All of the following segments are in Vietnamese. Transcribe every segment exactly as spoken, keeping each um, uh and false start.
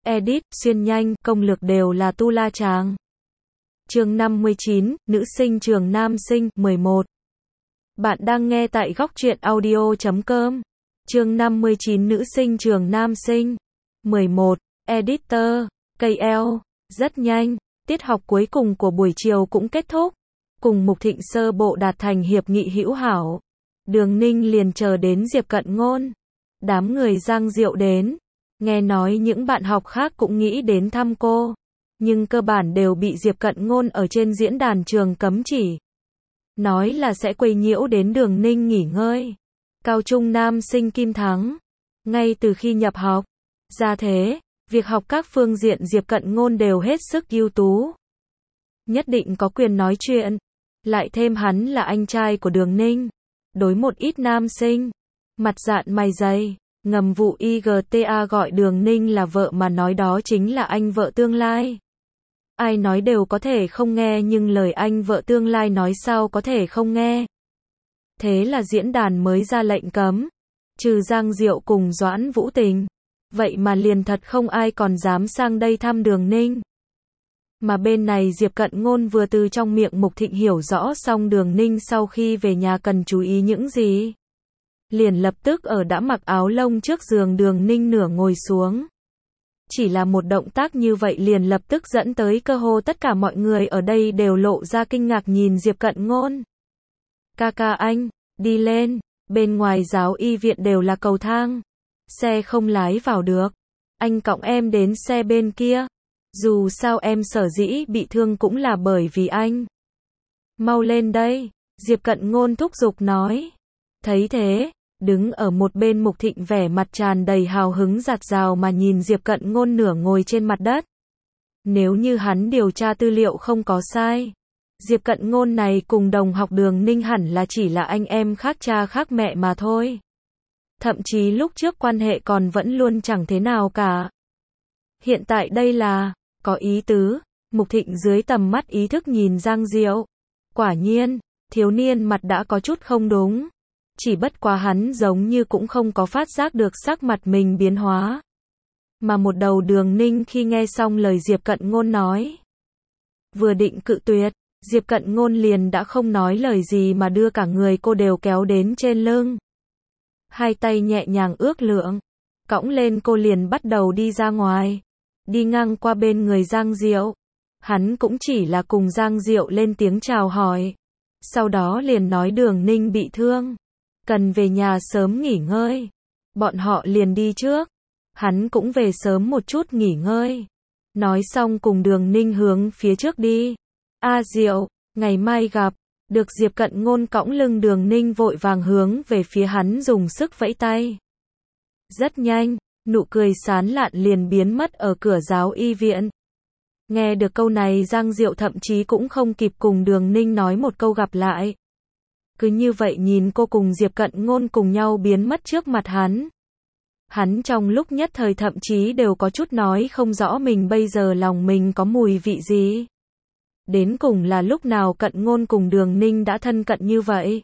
edit, xuyên nhanh, công lược đều là tu la chàng. Chương năm mươi chín, nữ sinh trường nam sinh, mười một. Bạn đang nghe tại góc truyện audio chấm com. Chương năm mươi chín, nữ sinh trường nam sinh, mười một. Editor, ca lờ, rất nhanh, tiết học cuối cùng của buổi chiều cũng kết thúc. Cùng Mục Thịnh sơ bộ đạt thành hiệp nghị hữu hảo. Đường Ninh liền chờ đến Diệp Cận Ngôn. Đám người Giang Diệu đến. Nghe nói những bạn học khác cũng nghĩ đến thăm cô. Nhưng cơ bản đều bị Diệp Cận Ngôn ở trên diễn đàn trường cấm chỉ. Nói là sẽ quấy nhiễu đến Đường Ninh nghỉ ngơi. Cao trung nam sinh Kim Thắng. Ngay từ khi nhập học. Ra thế, việc học các phương diện Diệp Cận Ngôn đều hết sức ưu tú. Nhất định có quyền nói chuyện. Lại thêm hắn là anh trai của Đường Ninh. Đối một ít nam sinh, mặt dạn mày dày, ngầm vụ i giê tê a gọi Đường Ninh là vợ mà nói đó chính là anh vợ tương lai. Ai nói đều có thể không nghe nhưng lời anh vợ tương lai nói sao có thể không nghe. Thế là diễn đàn mới ra lệnh cấm. Trừ Giang Diệu cùng Doãn Vũ Tình. Vậy mà liền thật không ai còn dám sang đây thăm Đường Ninh. Mà bên này Diệp Cận Ngôn vừa từ trong miệng Mục Thịnh hiểu rõ xong Đường Ninh sau khi về nhà cần chú ý những gì. Liền lập tức ở đã mặc áo lông trước giường Đường Ninh nửa ngồi xuống. Chỉ là một động tác như vậy liền lập tức dẫn tới cơ hồ tất cả mọi người ở đây đều lộ ra kinh ngạc nhìn Diệp Cận Ngôn. Ca ca anh, đi lên, bên ngoài giáo y viện đều là cầu thang. Xe không lái vào được. Anh cõng em đến xe bên kia. Dù sao em sở dĩ bị thương cũng là bởi vì anh. Mau lên đây, Diệp Cận Ngôn thúc giục nói. Thấy thế, đứng ở một bên Mục Thịnh vẻ mặt tràn đầy hào hứng dạt dào mà nhìn Diệp Cận Ngôn nửa ngồi trên mặt đất. Nếu như hắn điều tra tư liệu không có sai, Diệp Cận Ngôn này cùng đồng học Đường Ninh hẳn là chỉ là anh em khác cha khác mẹ mà thôi. Thậm chí lúc trước quan hệ còn vẫn luôn chẳng thế nào cả. Hiện tại đây là, có ý tứ. Mục Thịnh dưới tầm mắt ý thức nhìn Giang Diệu. Quả nhiên, thiếu niên mặt đã có chút không đúng. Chỉ bất quá hắn giống như cũng không có phát giác được sắc mặt mình biến hóa. Mà một đầu Đường Ninh khi nghe xong lời Diệp Cận Ngôn nói. Vừa định cự tuyệt, Diệp Cận Ngôn liền đã không nói lời gì mà đưa cả người cô đều kéo đến trên lưng. Hai tay nhẹ nhàng ước lượng, cõng lên cô liền bắt đầu đi ra ngoài. Đi ngang qua bên người Giang Diệu. Hắn cũng chỉ là cùng Giang Diệu lên tiếng chào hỏi. Sau đó liền nói Đường Ninh bị thương. Cần về nhà sớm nghỉ ngơi. Bọn họ liền đi trước. Hắn cũng về sớm một chút nghỉ ngơi. Nói xong cùng Đường Ninh hướng phía trước đi. A Diệu, ngày mai gặp. Được Diệp Cận Ngôn cõng lưng Đường Ninh vội vàng hướng về phía hắn dùng sức vẫy tay. Rất nhanh. Nụ cười sán lạn liền biến mất ở cửa giáo y viện. Nghe được câu này Giang Diệu thậm chí cũng không kịp cùng Đường Ninh nói một câu gặp lại. Cứ như vậy nhìn cô cùng Diệp Cận Ngôn cùng nhau biến mất trước mặt hắn. Hắn trong lúc nhất thời thậm chí đều có chút nói không rõ mình bây giờ lòng mình có mùi vị gì. Đến cùng là lúc nào Cận Ngôn cùng Đường Ninh đã thân cận như vậy.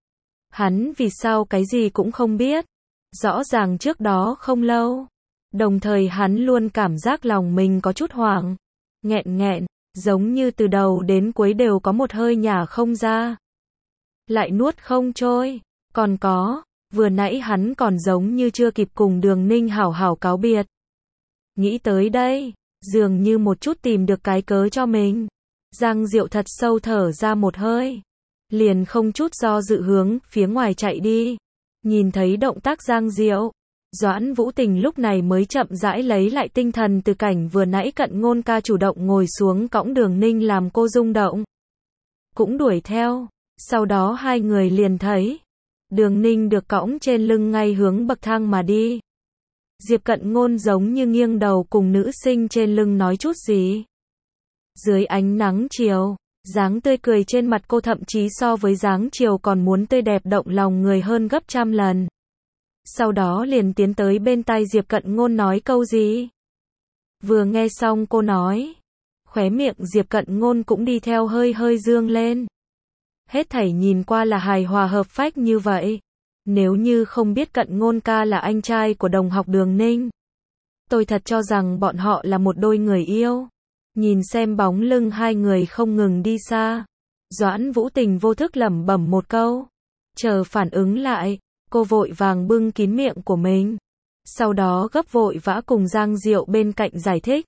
Hắn vì sao cái gì cũng không biết. Rõ ràng trước đó không lâu. Đồng thời hắn luôn cảm giác lòng mình có chút hoảng. Nghẹn nghẹn, giống như từ đầu đến cuối đều có một hơi nhả không ra. Lại nuốt không trôi. Còn có, vừa nãy hắn còn giống như chưa kịp cùng Đường Ninh hảo hảo cáo biệt. Nghĩ tới đây, dường như một chút tìm được cái cớ cho mình. Giang Diệu thật sâu thở ra một hơi. Liền không chút do dự hướng phía ngoài chạy đi. Nhìn thấy động tác Giang Diệu, Doãn Vũ Tình lúc này mới chậm rãi lấy lại tinh thần từ cảnh vừa nãy Cận Ngôn ca chủ động ngồi xuống cõng Đường Ninh làm cô rung động. Cũng đuổi theo, sau đó hai người liền thấy. Đường Ninh được cõng trên lưng ngay hướng bậc thang mà đi. Diệp Cận Ngôn giống như nghiêng đầu cùng nữ sinh trên lưng nói chút gì. Dưới ánh nắng chiều. Dáng tươi cười trên mặt cô thậm chí so với dáng chiều còn muốn tươi đẹp động lòng người hơn gấp trăm lần. Sau đó liền tiến tới bên tai Diệp Cận Ngôn nói câu gì. Vừa nghe xong cô nói. Khóe miệng Diệp Cận Ngôn cũng đi theo hơi hơi dương lên. Hết thảy nhìn qua là hài hòa hợp phách như vậy. Nếu như không biết Cận Ngôn ca là anh trai của đồng học Đường Ninh. Tôi thật cho rằng bọn họ là một đôi người yêu. Nhìn xem bóng lưng hai người không ngừng đi xa, Doãn Vũ Tình vô thức lẩm bẩm một câu. Chờ phản ứng lại, cô vội vàng bưng kín miệng của mình. Sau đó gấp vội vã cùng Giang Diệu bên cạnh giải thích.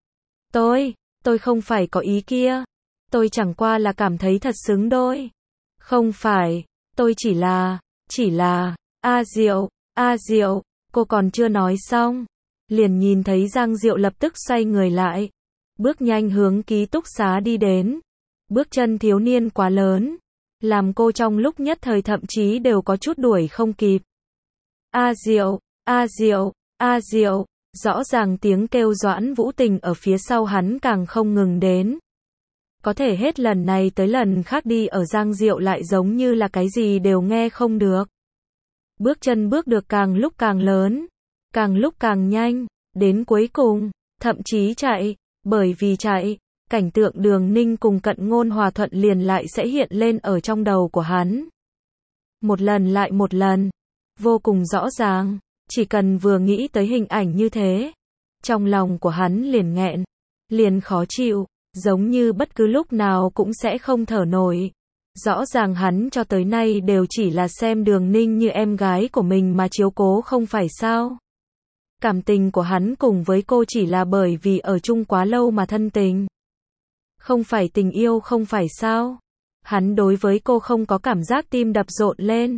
Tôi, tôi không phải có ý kia. Tôi chẳng qua là cảm thấy thật xứng đôi. Không phải, tôi chỉ là, chỉ là, A Diệu, A Diệu, cô còn chưa nói xong. Liền nhìn thấy Giang Diệu lập tức xoay người lại. Bước nhanh hướng ký túc xá đi đến. Bước chân thiếu niên quá lớn. Làm cô trong lúc nhất thời thậm chí đều có chút đuổi không kịp. A Diệu, A Diệu, A Diệu. Rõ ràng tiếng kêu Doãn Vũ Tình ở phía sau hắn càng không ngừng đến. Có thể hết lần này tới lần khác đi ở Giang Diệu lại giống như là cái gì đều nghe không được. Bước chân bước được càng lúc càng lớn, càng lúc càng nhanh, đến cuối cùng, thậm chí chạy, bởi vì chạy, cảnh tượng Đường Ninh cùng Cận Ngôn hòa thuận liền lại sẽ hiện lên ở trong đầu của hắn. Một lần lại một lần, vô cùng rõ ràng, chỉ cần vừa nghĩ tới hình ảnh như thế, trong lòng của hắn liền nghẹn, liền khó chịu, giống như bất cứ lúc nào cũng sẽ không thở nổi. Rõ ràng hắn cho tới nay đều chỉ là xem Đường Ninh như em gái của mình mà chiếu cố không phải sao. Cảm tình của hắn cùng với cô chỉ là bởi vì ở chung quá lâu mà thân tình. Không phải tình yêu không phải sao. Hắn đối với cô không có cảm giác tim đập rộn lên.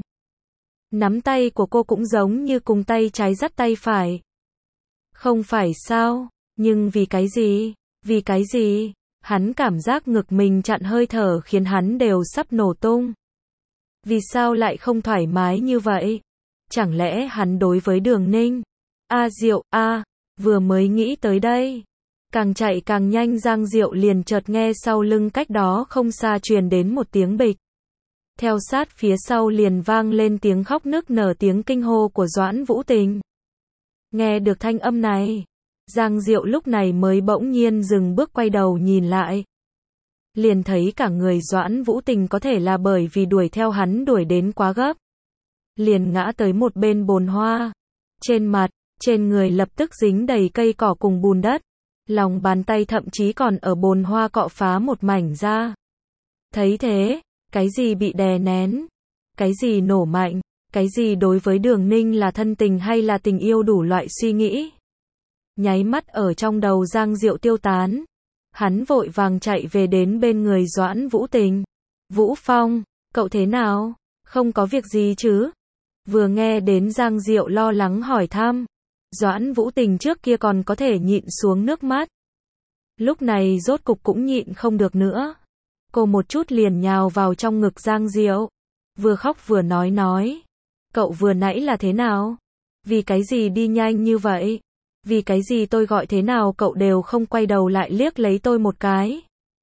Nắm tay của cô cũng giống như cùng tay trái dắt tay phải. Không phải sao, nhưng vì cái gì, vì cái gì, hắn cảm giác ngực mình chặn hơi thở khiến hắn đều sắp nổ tung. Vì sao lại không thoải mái như vậy? Chẳng lẽ hắn đối với Đường Ninh? A Diệu, a, vừa mới nghĩ tới đây. Càng chạy càng nhanh Giang Diệu liền chợt nghe sau lưng cách đó không xa truyền đến một tiếng bịch. Theo sát phía sau liền vang lên tiếng khóc nức nở tiếng kinh hô của Doãn Vũ Tình. Nghe được thanh âm này, Giang Diệu lúc này mới bỗng nhiên dừng bước quay đầu nhìn lại. Liền thấy cả người Doãn Vũ Tình có thể là bởi vì đuổi theo hắn đuổi đến quá gấp. Liền ngã tới một bên bồn hoa. Trên mặt, trên người lập tức dính đầy cây cỏ cùng bùn đất. Lòng bàn tay thậm chí còn ở bồn hoa cọ phá một mảnh ra. Thấy thế, cái gì bị đè nén, cái gì nổ mạnh, cái gì đối với Đường Ninh là thân tình hay là tình yêu đủ loại suy nghĩ. Nháy mắt ở trong đầu Giang Diệu tiêu tán. Hắn vội vàng chạy về đến bên người Doãn Vũ Tình. Vũ Phong, cậu thế nào? Không có việc gì chứ? Vừa nghe đến Giang Diệu lo lắng hỏi thăm. Doãn Vũ Tình trước kia còn có thể nhịn xuống nước mắt. Lúc này rốt cục cũng nhịn không được nữa. Cô một chút liền nhào vào trong ngực Giang Diệu. Vừa khóc vừa nói nói. Cậu vừa nãy là thế nào? Vì cái gì đi nhanh như vậy? Vì cái gì tôi gọi thế nào cậu đều không quay đầu lại liếc lấy tôi một cái?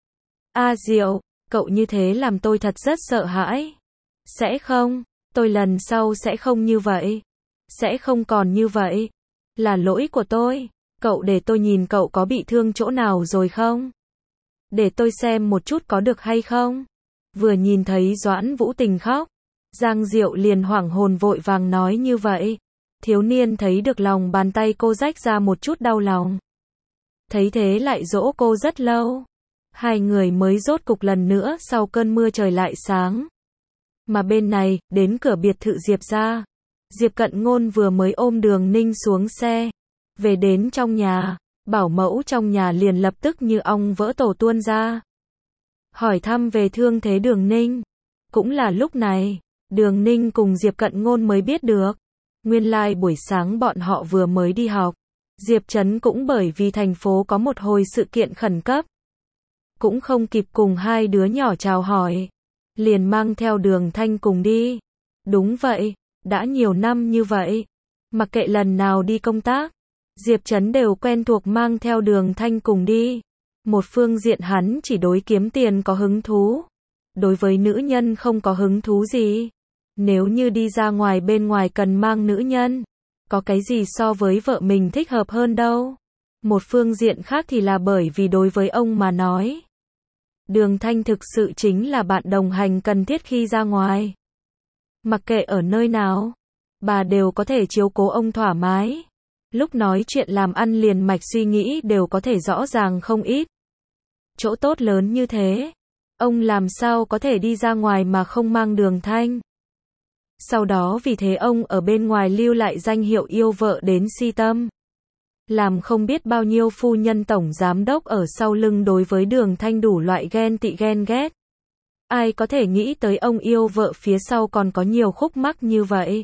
A Diệu, cậu như thế làm tôi thật rất sợ hãi. Sẽ không, tôi lần sau sẽ không như vậy. Sẽ không còn như vậy. Là lỗi của tôi. Cậu để tôi nhìn cậu có bị thương chỗ nào rồi không? Để tôi xem một chút có được hay không? Vừa nhìn thấy Doãn Vũ Tình khóc, Giang Diệu liền hoảng hồn vội vàng nói như vậy. Thiếu niên thấy được lòng bàn tay cô rách ra một chút đau lòng. Thấy thế lại dỗ cô rất lâu. Hai người mới rốt cục lần nữa sau cơn mưa trời lại sáng. Mà bên này, đến cửa biệt thự Diệp gia. Diệp Cận Ngôn vừa mới ôm Đường Ninh xuống xe. Về đến trong nhà, bảo mẫu trong nhà liền lập tức như ong vỡ tổ tuôn ra. Hỏi thăm về thương thế Đường Ninh. Cũng là lúc này, Đường Ninh cùng Diệp Cận Ngôn mới biết được. Nguyên lai like buổi sáng bọn họ vừa mới đi học. Diệp Trấn cũng bởi vì thành phố có một hồi sự kiện khẩn cấp. Cũng không kịp cùng hai đứa nhỏ chào hỏi. Liền mang theo Đường Thanh cùng đi. Đúng vậy, đã nhiều năm như vậy. Mặc kệ lần nào đi công tác, Diệp Trấn đều quen thuộc mang theo Đường Thanh cùng đi. Một phương diện hắn chỉ đối kiếm tiền có hứng thú. Đối với nữ nhân không có hứng thú gì. Nếu như đi ra ngoài bên ngoài cần mang nữ nhân, có cái gì so với vợ mình thích hợp hơn đâu. Một phương diện khác thì là bởi vì đối với ông mà nói, Đường Thanh thực sự chính là bạn đồng hành cần thiết khi ra ngoài. Mặc kệ ở nơi nào, bà đều có thể chiếu cố ông thoải mái. Lúc nói chuyện làm ăn liền mạch suy nghĩ đều có thể rõ ràng không ít. Chỗ tốt lớn như thế, ông làm sao có thể đi ra ngoài mà không mang Đường Thanh. Sau đó vì thế ông ở bên ngoài lưu lại danh hiệu yêu vợ đến si tâm. Làm không biết bao nhiêu phu nhân tổng giám đốc ở sau lưng đối với Đường Thanh đủ loại ghen tị ghen ghét. Ai có thể nghĩ tới ông yêu vợ phía sau còn có nhiều khúc mắc như vậy.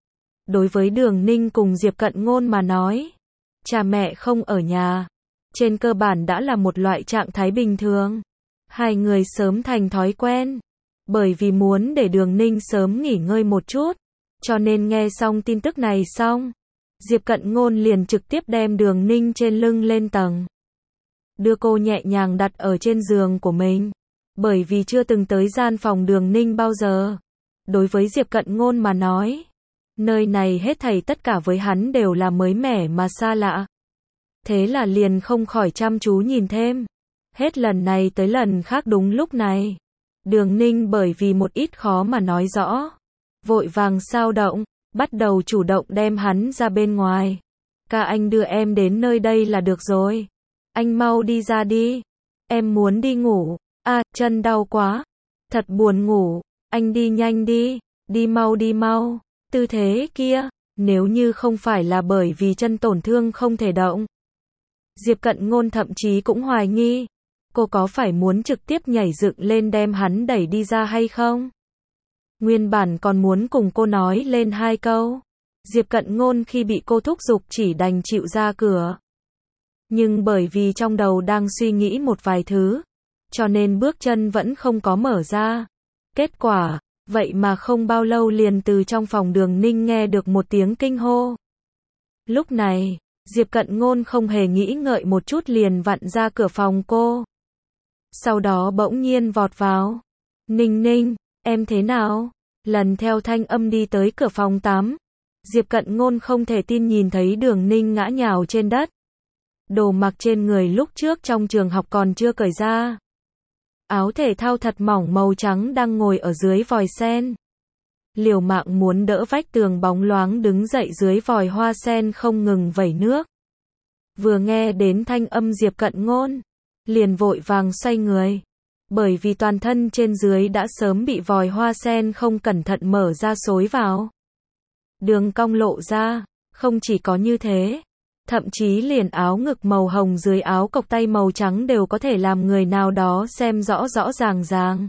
Đối với Đường Ninh cùng Diệp Cận Ngôn mà nói, cha mẹ không ở nhà, trên cơ bản đã là một loại trạng thái bình thường. Hai người sớm thành thói quen, bởi vì muốn để Đường Ninh sớm nghỉ ngơi một chút, cho nên nghe xong tin tức này xong, Diệp Cận Ngôn liền trực tiếp đem Đường Ninh trên lưng lên tầng, đưa cô nhẹ nhàng đặt ở trên giường của mình. Bởi vì chưa từng tới gian phòng Đường Ninh bao giờ, đối với Diệp Cận Ngôn mà nói, nơi này hết thảy tất cả với hắn đều là mới mẻ mà xa lạ. Thế là liền không khỏi chăm chú nhìn thêm. Hết lần này tới lần khác đúng lúc này, Đường Ninh bởi vì một ít khó mà nói rõ, vội vàng sao động, bắt đầu chủ động đem hắn ra bên ngoài. Ca anh đưa em đến nơi đây là được rồi. Anh mau đi ra đi. Em muốn đi ngủ. À, chân đau quá. Thật buồn ngủ. Anh đi nhanh đi. Đi mau đi mau. Tư thế kia, nếu như không phải là bởi vì chân tổn thương không thể động. Diệp Cận Ngôn thậm chí cũng hoài nghi, cô có phải muốn trực tiếp nhảy dựng lên đem hắn đẩy đi ra hay không? Nguyên bản còn muốn cùng cô nói lên hai câu. Diệp Cận Ngôn khi bị cô thúc giục chỉ đành chịu ra cửa. Nhưng bởi vì trong đầu đang suy nghĩ một vài thứ, cho nên bước chân vẫn không có mở ra. Kết quả, vậy mà không bao lâu liền từ trong phòng Đường Ninh nghe được một tiếng kinh hô. Lúc này, Diệp Cận Ngôn không hề nghĩ ngợi một chút liền vặn ra cửa phòng cô. Sau đó bỗng nhiên vọt vào. Ninh Ninh, em thế nào? Lần theo thanh âm đi tới cửa phòng tắm. Diệp Cận Ngôn không thể tin nhìn thấy Đường Ninh ngã nhào trên đất. Đồ mặc trên người lúc trước trong trường học còn chưa cởi ra. Áo thể thao thật mỏng màu trắng đang ngồi ở dưới vòi sen. Liều mạng muốn đỡ vách tường bóng loáng đứng dậy dưới vòi hoa sen không ngừng vẩy nước. Vừa nghe đến thanh âm Diệp Cận Ngôn, liền vội vàng xoay người. Bởi vì toàn thân trên dưới đã sớm bị vòi hoa sen không cẩn thận mở ra xối vào. Đường cong lộ ra, không chỉ có như thế, thậm chí liền áo ngực màu hồng dưới áo cộc tay màu trắng đều có thể làm người nào đó xem rõ rõ ràng ràng.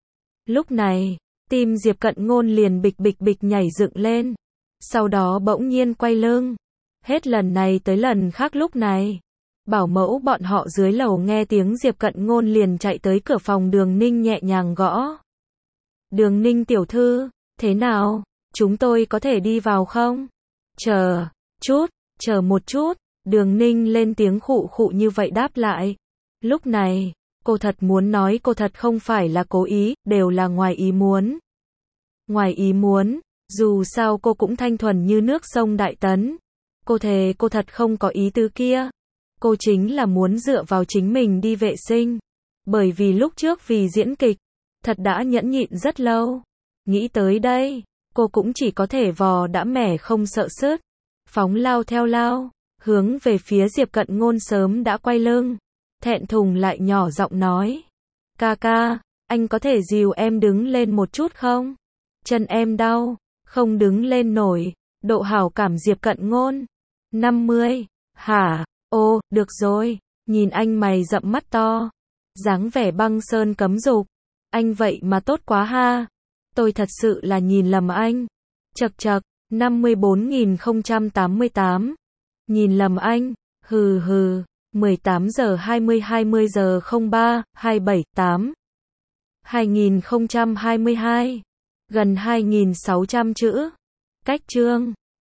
Lúc này, tim Diệp Cận Ngôn liền bịch bịch bịch nhảy dựng lên, sau đó bỗng nhiên quay lưng. Hết lần này tới lần khác lúc này, bảo mẫu bọn họ dưới lầu nghe tiếng Diệp Cận Ngôn liền chạy tới cửa phòng Đường Ninh nhẹ nhàng gõ. Đường Ninh tiểu thư, thế nào? Chúng tôi có thể đi vào không? Chờ, chút, chờ một chút, Đường Ninh lên tiếng khụ khụ như vậy đáp lại. Lúc này, cô thật muốn nói cô thật không phải là cố ý, đều là ngoài ý muốn. Ngoài ý muốn, dù sao cô cũng thanh thuần như nước sông Đại Tấn. Cô thề cô thật không có ý tứ kia. Cô chính là muốn dựa vào chính mình đi vệ sinh. Bởi vì lúc trước vì diễn kịch, thật đã nhẫn nhịn rất lâu. Nghĩ tới đây, cô cũng chỉ có thể vò đã mẻ không sợ sứt. Phóng lao theo lao, hướng về phía Diệp Cận Ngôn sớm đã quay lưng. Thẹn thùng lại nhỏ giọng nói. Ca ca, anh có thể dìu em đứng lên một chút không? Chân em đau, không đứng lên nổi. Độ hảo cảm Diệp Cận Ngôn. năm mươi. Hả? Ô, được rồi. Nhìn anh mày rậm mắt to. Dáng vẻ băng sơn cấm dục. Anh vậy mà tốt quá ha. Tôi thật sự là nhìn lầm anh. Chật chật. năm mươi bốn nghìn không trăm tám mươi tám. Nhìn lầm anh. Hừ hừ. mười tám giờ hai mươi hai mươi giờ không ba hai bảy tám. hai nghìn không trăm hai mươi hai. Gần hai nghìn sáu trăm chữ. Cách chương.